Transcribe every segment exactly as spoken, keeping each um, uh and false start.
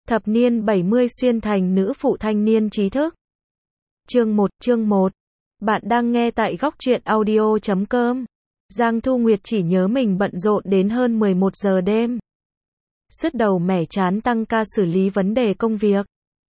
Thập niên bảy mươi xuyên thành nữ phụ thanh niên trí thức. Chương một, chương một. Bạn đang nghe tại góc truyện audio chấm com. Giang Thu Nguyệt chỉ nhớ mình bận rộn đến hơn mười một giờ đêm. Sứt đầu mẻ trán tăng ca xử lý vấn đề công việc.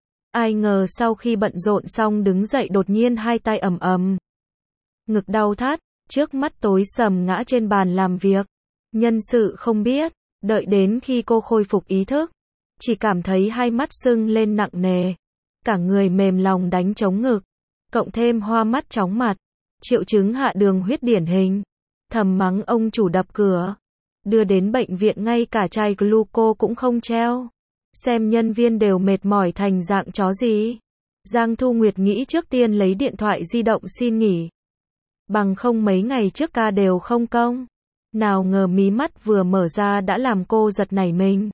Ai ngờ sau khi bận rộn xong đứng dậy đột nhiên hai tay ầm ầm. Ngực đau thắt, trước mắt tối sầm ngã trên bàn làm việc. Nhân sự không biết, đợi đến khi cô khôi phục ý thức, chỉ cảm thấy hai mắt sưng lên nặng nề, cả người mềm lòng đánh trống ngực, cộng thêm hoa mắt chóng mặt, triệu chứng hạ đường huyết điển hình. Thầm mắng ông chủ đập cửa, đưa đến bệnh viện ngay cả chai gluco cũng không treo. Xem nhân viên đều mệt mỏi thành dạng chó gì. Giang Thu Nguyệt nghĩ trước tiên lấy điện thoại di động xin nghỉ. Bằng không mấy ngày trước ca đều không công. Nào ngờ mí mắt vừa mở ra đã làm cô giật nảy mình.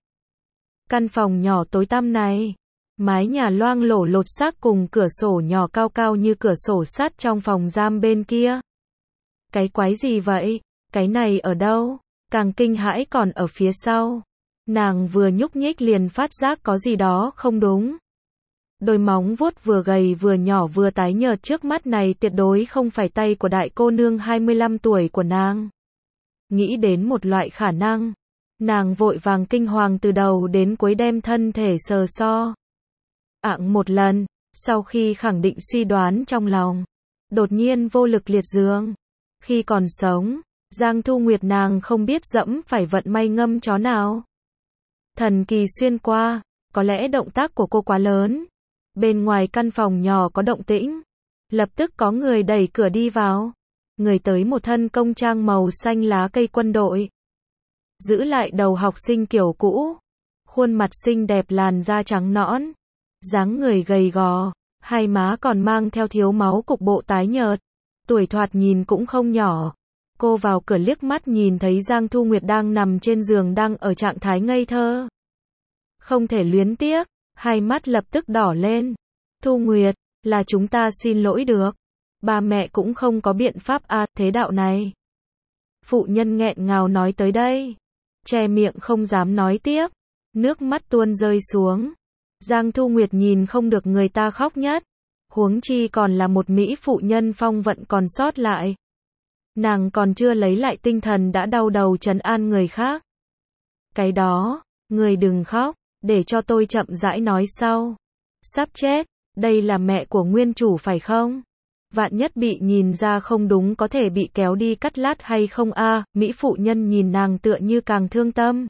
Căn phòng nhỏ tối tăm này, mái nhà loang lổ lột xác cùng cửa sổ nhỏ cao cao như cửa sổ sắt trong phòng giam bên kia. Cái quái gì vậy? Cái này ở đâu? Càng kinh hãi còn ở phía sau. Nàng vừa nhúc nhích liền phát giác có gì đó không đúng. Đôi móng vuốt vừa gầy vừa nhỏ vừa tái nhợt trước mắt này tuyệt đối không phải tay của đại cô nương hai mươi lăm tuổi của nàng. Nghĩ đến một loại khả năng, nàng vội vàng kinh hoàng từ đầu đến cuối đem thân thể sờ so. Ạng một lần, sau khi khẳng định suy đoán trong lòng, đột nhiên vô lực liệt giường. Khi còn sống, Giang Thu Nguyệt nàng không biết dẫm phải vận may ngâm chó nào. Thần kỳ xuyên qua, có lẽ động tác của cô quá lớn. Bên ngoài căn phòng nhỏ có động tĩnh, lập tức có người đẩy cửa đi vào. Người tới một thân công trang màu xanh lá cây quân đội, giữ lại đầu học sinh kiểu cũ, khuôn mặt xinh đẹp làn da trắng nõn, dáng người gầy gò, hai má còn mang theo thiếu máu cục bộ tái nhợt, tuổi thoạt nhìn cũng không nhỏ. Cô vào cửa liếc mắt nhìn thấy Giang Thu Nguyệt đang nằm trên giường đang ở trạng thái ngây thơ. Không thể luyến tiếc, hai mắt lập tức đỏ lên. Thu Nguyệt, là chúng ta xin lỗi được. Ba mẹ cũng không có biện pháp à, thế đạo này. Phụ nhân nghẹn ngào nói tới đây, che miệng không dám nói tiếp, nước mắt tuôn rơi xuống. Giang Thu Nguyệt nhìn không được người ta khóc nhất, huống chi còn là một mỹ phụ nhân phong vận còn sót lại. Nàng còn chưa lấy lại tinh thần đã đau đầu trấn an người khác. Cái đó, người đừng khóc, để cho tôi chậm rãi nói sau. Sắp chết, đây là mẹ của nguyên chủ phải không? Vạn nhất bị nhìn ra không đúng có thể bị kéo đi cắt lát hay không a? À, mỹ phụ nhân nhìn nàng tựa như càng thương tâm.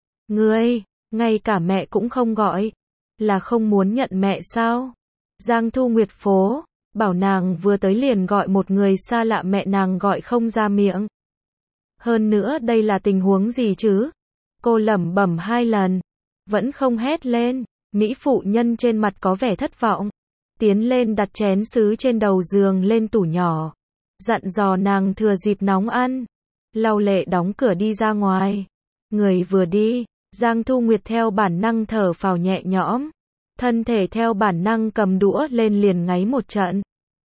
Ngươi, ngay cả mẹ cũng không gọi, là không muốn nhận mẹ sao? Giang Thu Nguyệt phố, bảo nàng vừa tới liền gọi một người xa lạ mẹ nàng gọi không ra miệng. Hơn nữa đây là tình huống gì chứ? Cô lẩm bẩm hai lần, vẫn không hét lên. Mỹ phụ nhân trên mặt có vẻ thất vọng, tiến lên đặt chén sứ trên đầu giường lên tủ nhỏ, dặn dò nàng thừa dịp nóng ăn. Lau lệ đóng cửa đi ra ngoài. Người vừa đi, Giang Thu Nguyệt theo bản năng thở phào nhẹ nhõm, thân thể theo bản năng cầm đũa lên liền ngáy một trận.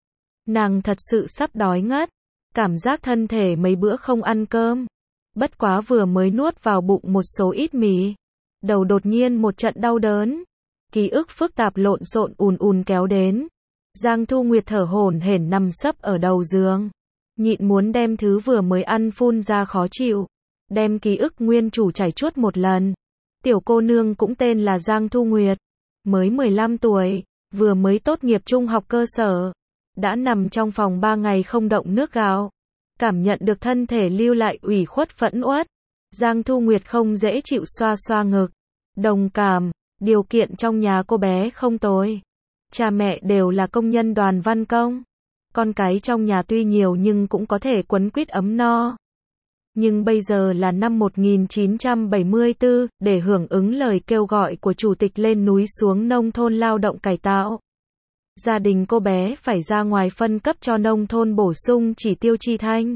Nàng thật sự sắp đói ngất, cảm giác thân thể mấy bữa không ăn cơm, bất quá vừa mới nuốt vào bụng một số ít mì, đầu đột nhiên một trận đau đớn. Ký ức phức tạp lộn xộn ùn ùn kéo đến. Giang Thu Nguyệt thở hổn hển nằm sấp ở đầu giường, nhịn muốn đem thứ vừa mới ăn phun ra khó chịu, đem ký ức nguyên chủ trải chuốt một lần. Tiểu cô nương cũng tên là Giang Thu Nguyệt, mới mười lăm tuổi, vừa mới tốt nghiệp trung học cơ sở, đã nằm trong phòng ba ngày không động nước gạo, cảm nhận được thân thể lưu lại ủy khuất phẫn uất. Giang Thu Nguyệt không dễ chịu xoa xoa ngực, đồng cảm. Điều kiện trong nhà cô bé không tồi. Cha mẹ đều là công nhân đoàn văn công. Con cái trong nhà tuy nhiều nhưng cũng có thể quấn quýt ấm no. Nhưng bây giờ là năm một nghìn chín trăm bảy mươi tư, để hưởng ứng lời kêu gọi của chủ tịch lên núi xuống nông thôn lao động cải tạo. Gia đình cô bé phải ra ngoài phân cấp cho nông thôn bổ sung chỉ tiêu chi thanh.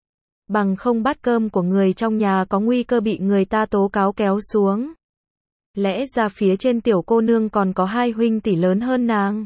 Bằng không bát cơm của người trong nhà có nguy cơ bị người ta tố cáo kéo xuống. Lẽ ra phía trên tiểu cô nương còn có hai huynh tỷ lớn hơn nàng.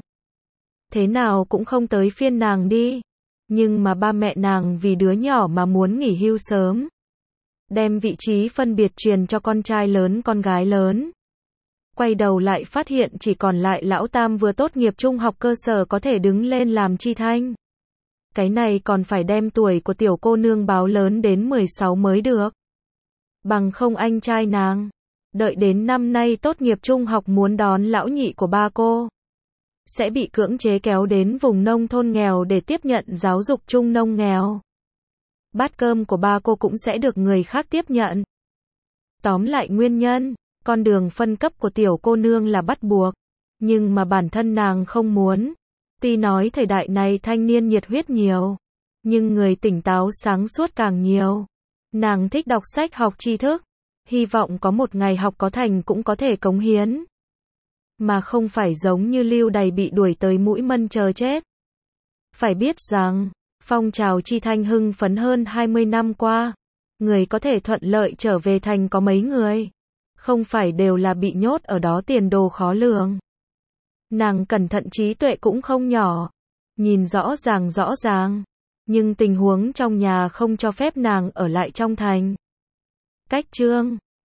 Thế nào cũng không tới phiên nàng đi. Nhưng mà ba mẹ nàng vì đứa nhỏ mà muốn nghỉ hưu sớm. Đem vị trí phân biệt truyền cho con trai lớn con gái lớn. Quay đầu lại phát hiện chỉ còn lại lão tam vừa tốt nghiệp trung học cơ sở có thể đứng lên làm chi thanh. Cái này còn phải đem tuổi của tiểu cô nương báo lớn đến mười sáu mới được. Bằng không anh trai nàng, đợi đến năm nay tốt nghiệp trung học muốn đón lão nhị của ba cô, sẽ bị cưỡng chế kéo đến vùng nông thôn nghèo để tiếp nhận giáo dục trung nông nghèo. Bát cơm của ba cô cũng sẽ được người khác tiếp nhận. Tóm lại nguyên nhân, con đường phân cấp của tiểu cô nương là bắt buộc, nhưng mà bản thân nàng không muốn. Tuy nói thời đại này thanh niên nhiệt huyết nhiều, nhưng người tỉnh táo sáng suốt càng nhiều. Nàng thích đọc sách học tri thức, hy vọng có một ngày học có thành cũng có thể cống hiến. Mà không phải giống như Lưu Đày bị đuổi tới mũi mân chờ chết. Phải biết rằng, phong trào chi thanh hưng phấn hơn hai mươi năm qua, người có thể thuận lợi trở về thành có mấy người. Không phải đều là bị nhốt ở đó tiền đồ khó lường. Nàng cẩn thận trí tuệ cũng không nhỏ, nhìn rõ ràng rõ ràng, nhưng tình huống trong nhà không cho phép nàng ở lại trong thành. Cách chương